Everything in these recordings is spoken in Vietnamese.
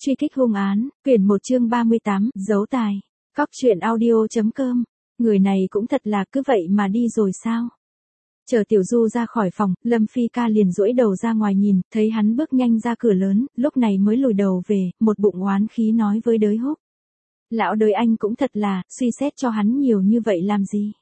Truy kích hung án, quyển 1 chương 38, dấu tài. Cóc truyện audio.com. Người này cũng thật là cứ vậy mà đi rồi sao? Chờ Tiểu Du ra khỏi phòng, Lâm Phi ca liền duỗi đầu ra ngoài nhìn, thấy hắn bước nhanh ra cửa lớn, lúc này mới lùi đầu về, một bụng oán khí nói với Đới Húc. Lão Đới anh cũng thật là, suy xét cho hắn nhiều như vậy làm gì?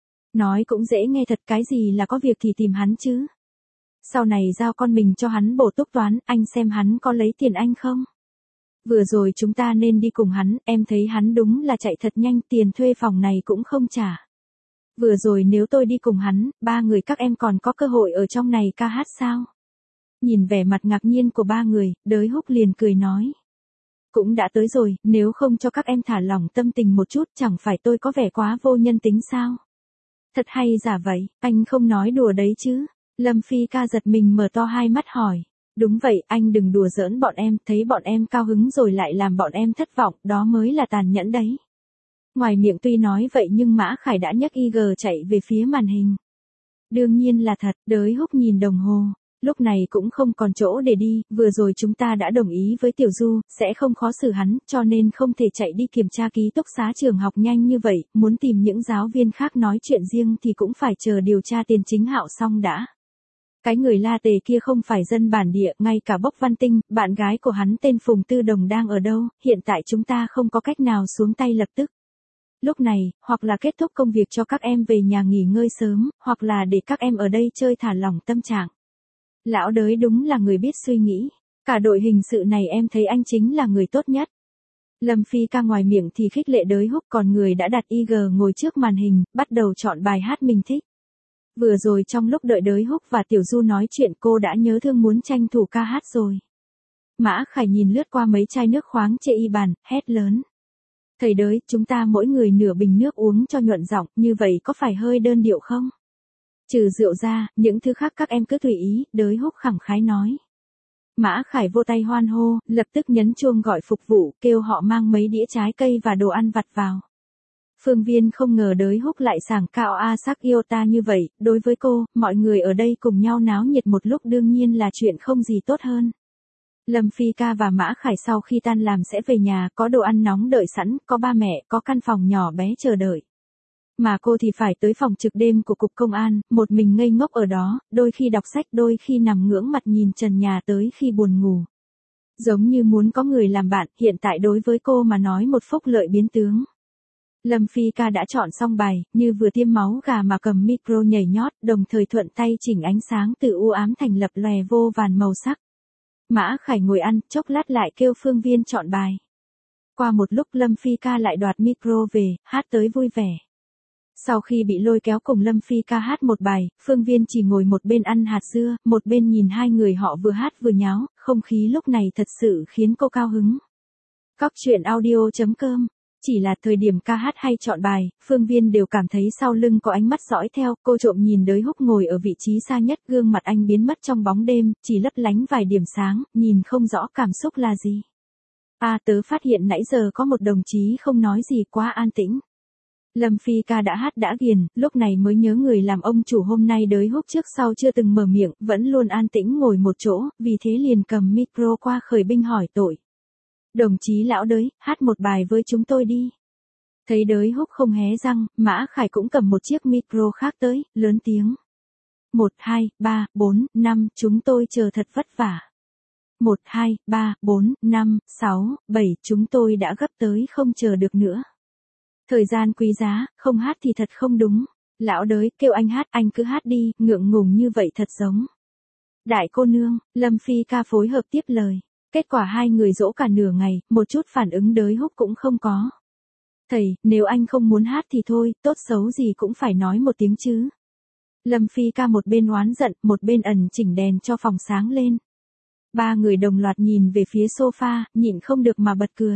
Nói cũng dễ nghe thật, cái gì là có việc thì tìm hắn chứ? Sau này giao con mình cho hắn bổ túc toán, anh xem hắn có lấy tiền anh không? Vừa rồi chúng ta nên đi cùng hắn, em thấy hắn đúng là chạy thật nhanh, tiền thuê phòng này cũng không trả. Vừa rồi nếu tôi đi cùng hắn, ba người các em còn có cơ hội ở trong này ca hát sao? Nhìn vẻ mặt ngạc nhiên của ba người, Đới Húc liền cười nói. Cũng đã tới rồi, nếu không cho các em thả lỏng tâm tình một chút, chẳng phải tôi có vẻ quá vô nhân tính sao? Thật hay giả vậy, anh không nói đùa đấy chứ? Lâm Phi ca giật mình mở to hai mắt hỏi. Đúng vậy, anh đừng đùa giỡn bọn em, thấy bọn em cao hứng rồi lại làm bọn em thất vọng, đó mới là tàn nhẫn đấy. Ngoài miệng tuy nói vậy nhưng Mã Khải đã nhấc IG chạy về phía màn hình. Đương nhiên là thật, Đới Húc nhìn đồng hồ, lúc này cũng không còn chỗ để đi, vừa rồi chúng ta đã đồng ý với Tiểu Du, sẽ không khó xử hắn, cho nên không thể chạy đi kiểm tra ký túc xá trường học nhanh như vậy, muốn tìm những giáo viên khác nói chuyện riêng thì cũng phải chờ điều tra tiền chính hạo xong đã. Cái người La Tề kia không phải dân bản địa, ngay cả Bốc Văn Tinh, bạn gái của hắn tên Phùng Tư Đồng đang ở đâu, hiện tại chúng ta không có cách nào xuống tay lập tức. Lúc này, hoặc là kết thúc công việc cho các em về nhà nghỉ ngơi sớm, hoặc là để các em ở đây chơi thả lỏng tâm trạng. Lão Đới đúng là người biết suy nghĩ, cả đội hình sự này em thấy anh chính là người tốt nhất. Lâm Phi ca ngoài miệng thì khích lệ Đới Húc, còn người đã đặt IG ngồi trước màn hình, bắt đầu chọn bài hát mình thích. Vừa rồi trong lúc đợi Đới Húc và Tiểu Du nói chuyện cô đã nhớ thương muốn tranh thủ ca hát rồi. Mã Khải nhìn lướt qua mấy chai nước khoáng chê y bàn, hét lớn. Thầy Đới, chúng ta mỗi người nửa bình nước uống cho nhuận giọng, như vậy có phải hơi đơn điệu không? Trừ rượu ra, những thứ khác các em cứ tùy ý, Đới Húc khẳng khái nói. Mã Khải vô tay hoan hô, lập tức nhấn chuông gọi phục vụ, kêu họ mang mấy đĩa trái cây và đồ ăn vặt vào. Phương Viên không ngờ Đới Húc lại sảng cao a sắc yêu ta như vậy, đối với cô, mọi người ở đây cùng nhau náo nhiệt một lúc đương nhiên là chuyện không gì tốt hơn. Lâm Phi ca và Mã Khải sau khi tan làm sẽ về nhà, có đồ ăn nóng đợi sẵn, có ba mẹ, có căn phòng nhỏ bé chờ đợi. Mà cô thì phải tới phòng trực đêm của cục công an, một mình ngây ngốc ở đó, đôi khi đọc sách đôi khi nằm ngưỡng mặt nhìn trần nhà tới khi buồn ngủ. Giống như muốn có người làm bạn, hiện tại đối với cô mà nói một phúc lợi biến tướng. Lâm Phi ca đã chọn xong bài, như vừa tiêm máu gà mà cầm micro nhảy nhót, đồng thời thuận tay chỉnh ánh sáng từ u ám thành lập lòe vô vàn màu sắc. Mã Khải ngồi ăn, chốc lát lại kêu Phương Viên chọn bài. Qua một lúc Lâm Phi ca lại đoạt micro về, hát tới vui vẻ. Sau khi bị lôi kéo cùng Lâm Phi ca hát một bài, Phương Viên chỉ ngồi một bên ăn hạt dưa, một bên nhìn hai người họ vừa hát vừa nháo, không khí lúc này thật sự khiến cô cao hứng. Cóc truyện audio.com. Chỉ là thời điểm ca hát hay chọn bài, Phương Viên đều cảm thấy sau lưng có ánh mắt dõi theo, cô trộm nhìn Đới Húc ngồi ở vị trí xa nhất, gương mặt anh biến mất trong bóng đêm, chỉ lấp lánh vài điểm sáng, nhìn không rõ cảm xúc là gì. Tớ phát hiện nãy giờ có một đồng chí không nói gì, quá an tĩnh. Lâm Phi ca đã hát đã ghiền, lúc này mới nhớ người làm ông chủ hôm nay Đới Húc trước sau chưa từng mở miệng, vẫn luôn an tĩnh ngồi một chỗ, vì thế liền cầm micro qua khởi binh hỏi tội. Đồng chí lão Đới, hát một bài với chúng tôi đi. Thấy Đới Húc không hé răng, Mã Khải cũng cầm một chiếc micro khác tới, lớn tiếng. 1, 2, 3, 4, 5, chúng tôi chờ thật vất vả. 1, 2, 3, 4, 5, 6, 7, chúng tôi đã gấp tới không chờ được nữa. Thời gian quý giá, không hát thì thật không đúng. Lão Đới, kêu anh hát, anh cứ hát đi, ngượng ngùng như vậy thật giống. Đại cô nương, Lâm Phi ca phối hợp tiếp lời. Kết quả hai người dỗ cả nửa ngày, một chút phản ứng Đới Húc cũng không có. Thầy, nếu anh không muốn hát thì thôi, tốt xấu gì cũng phải nói một tiếng chứ. Lâm Phi ca một bên oán giận, một bên ẩn chỉnh đèn cho phòng sáng lên. Ba người đồng loạt nhìn về phía sofa, nhịn không được mà bật cười.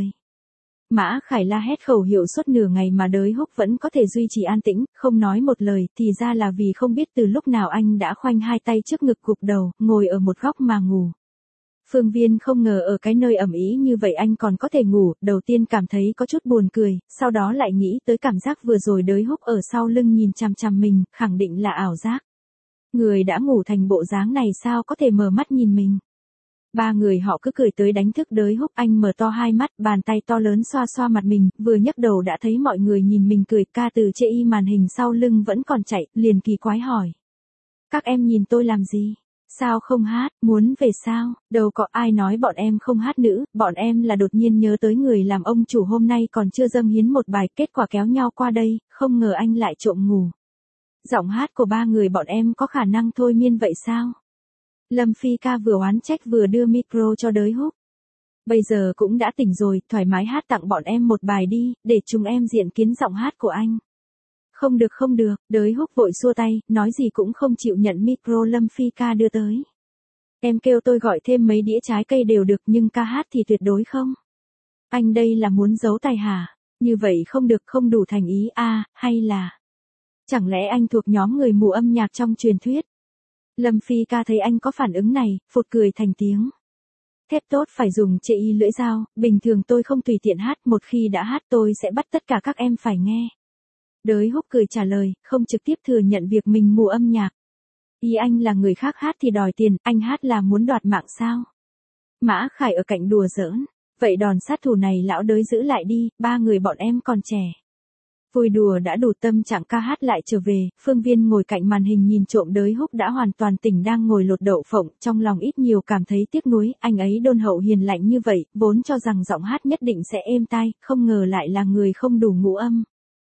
Mã Khải la hét khẩu hiệu suốt nửa ngày mà Đới Húc vẫn có thể duy trì an tĩnh, không nói một lời, thì ra là vì không biết từ lúc nào anh đã khoanh hai tay trước ngực gục đầu, ngồi ở một góc mà ngủ. Phương Viên không ngờ ở cái nơi ẩm ý như vậy anh còn có thể ngủ, đầu tiên cảm thấy có chút buồn cười, sau đó lại nghĩ tới cảm giác vừa rồi Đới Húc ở sau lưng nhìn chằm chằm mình, khẳng định là ảo giác. Người đã ngủ thành bộ dáng này sao có thể mở mắt nhìn mình. Ba người họ cứ cười tới đánh thức Đới Húc, anh mở to hai mắt, bàn tay to lớn xoa xoa mặt mình, vừa nhấc đầu đã thấy mọi người nhìn mình cười, ca từ chê y màn hình sau lưng vẫn còn chạy, liền kỳ quái hỏi. Các em nhìn tôi làm gì? Sao không hát, muốn về sao? Đâu có ai nói bọn em không hát nữ, bọn em là đột nhiên nhớ tới người làm ông chủ hôm nay còn chưa dâng hiến một bài, kết quả kéo nhau qua đây, không ngờ anh lại trộm ngủ. Giọng hát của ba người bọn em có khả năng thôi miên vậy sao? Lâm Phi ca vừa oán trách vừa đưa micro cho Đới Húc. Bây giờ cũng đã tỉnh rồi, thoải mái hát tặng bọn em một bài đi, để chúng em diện kiến giọng hát của anh. Không được, Đới Húc vội xua tay, nói gì cũng không chịu nhận micro Lâm Phi ca đưa tới. Em kêu tôi gọi thêm mấy đĩa trái cây đều được nhưng ca hát thì tuyệt đối không. Anh đây là muốn giấu tài hả? Như vậy không được, không đủ thành ý à, hay là... Chẳng lẽ anh thuộc nhóm người mù âm nhạc trong truyền thuyết? Lâm Phi ca thấy anh có phản ứng này, phụt cười thành tiếng. Thép tốt phải dùng chệ y lưỡi dao, bình thường tôi không tùy tiện hát, một khi đã hát tôi sẽ bắt tất cả các em phải nghe. Đới Húc cười trả lời, không trực tiếp thừa nhận việc mình mù âm nhạc. Ý anh là người khác hát thì đòi tiền, anh hát là muốn đoạt mạng sao? Mã Khải ở cạnh đùa giỡn. Vậy đòn sát thủ này lão Đới giữ lại đi, ba người bọn em còn trẻ. Vui đùa đã đủ, tâm trạng ca hát lại trở về, Phương Viên ngồi cạnh màn hình nhìn trộm Đới Húc đã hoàn toàn tỉnh đang ngồi lột đậu phộng, trong lòng ít nhiều cảm thấy tiếc nuối, anh ấy đôn hậu hiền lạnh như vậy, vốn cho rằng giọng hát nhất định sẽ êm tai, không ngờ lại là người không đủ ngũ âm.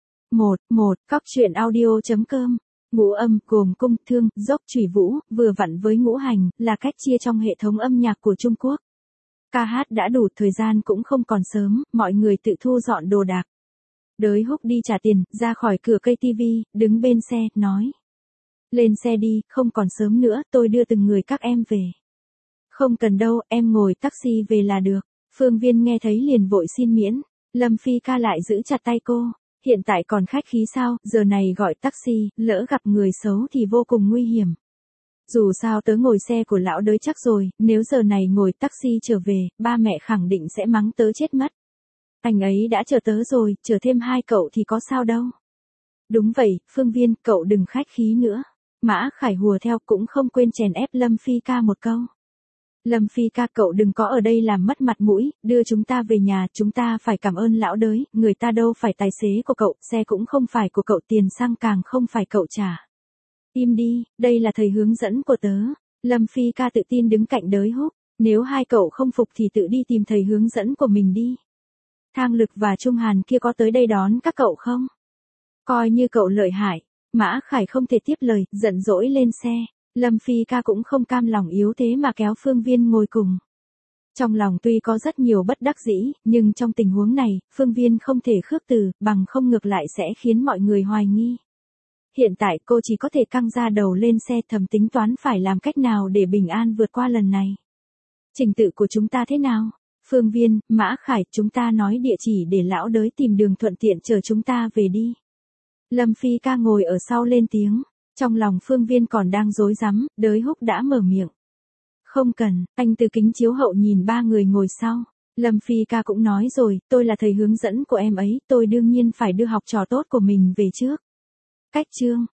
Cóc truyện audio.com. Ngũ âm gồm cung, thương, dốc, trùy vũ, vừa vặn với ngũ hành, là cách chia trong hệ thống âm nhạc của Trung Quốc. Ca hát đã đủ, thời gian cũng không còn sớm, mọi người tự thu dọn đồ đạc. Đới Húc đi trả tiền, ra khỏi cửa cây tivi, đứng bên xe, nói. Lên xe đi, không còn sớm nữa, tôi đưa từng người các em về. Không cần đâu, em ngồi taxi về là được. Phương Viên nghe thấy liền vội xin miễn. Lâm Phi ca lại giữ chặt tay cô. Hiện tại còn khách khí sao, giờ này gọi taxi, lỡ gặp người xấu thì vô cùng nguy hiểm. Dù sao tớ ngồi xe của lão Đới chắc rồi, nếu giờ này ngồi taxi trở về, ba mẹ khẳng định sẽ mắng tớ chết mất. Anh ấy đã chờ tớ rồi, chờ thêm hai cậu thì có sao đâu. Đúng vậy, Phương Viên, cậu đừng khách khí nữa. Mã Khải hùa theo cũng không quên chèn ép Lâm Phi ca một câu. Lâm Phi ca, cậu đừng có ở đây làm mất mặt mũi, đưa chúng ta về nhà, chúng ta phải cảm ơn lão Đới, người ta đâu phải tài xế của cậu, xe cũng không phải của cậu, tiền xăng càng không phải cậu trả. Im đi, đây là thầy hướng dẫn của tớ. Lâm Phi ca tự tin đứng cạnh Đới Húc, nếu hai cậu không phục thì tự đi tìm thầy hướng dẫn của mình đi. Thang Lực và Trung Hàn kia có tới đây đón các cậu không? Coi như cậu lợi hại. Mã Khải không thể tiếp lời, giận dỗi lên xe. Lâm Phi ca cũng không cam lòng yếu thế mà kéo Phương Viên ngồi cùng. Trong lòng tuy có rất nhiều bất đắc dĩ, nhưng trong tình huống này, Phương Viên không thể khước từ, bằng không ngược lại sẽ khiến mọi người hoài nghi. Hiện tại cô chỉ có thể căng ra đầu lên xe, thầm tính toán phải làm cách nào để bình an vượt qua lần này. Trình tự của chúng ta thế nào? Phương Viên, Mã Khải, chúng ta nói địa chỉ để lão Đới tìm đường thuận tiện chở chúng ta về đi. Lâm Phi ca ngồi ở sau lên tiếng. Trong lòng Phương Viên còn đang rối rắm, Đới Húc đã mở miệng. Không cần, anh từ kính chiếu hậu nhìn ba người ngồi sau. Lâm Phi ca cũng nói rồi, tôi là thầy hướng dẫn của em ấy, tôi đương nhiên phải đưa học trò tốt của mình về trước. Cách chương.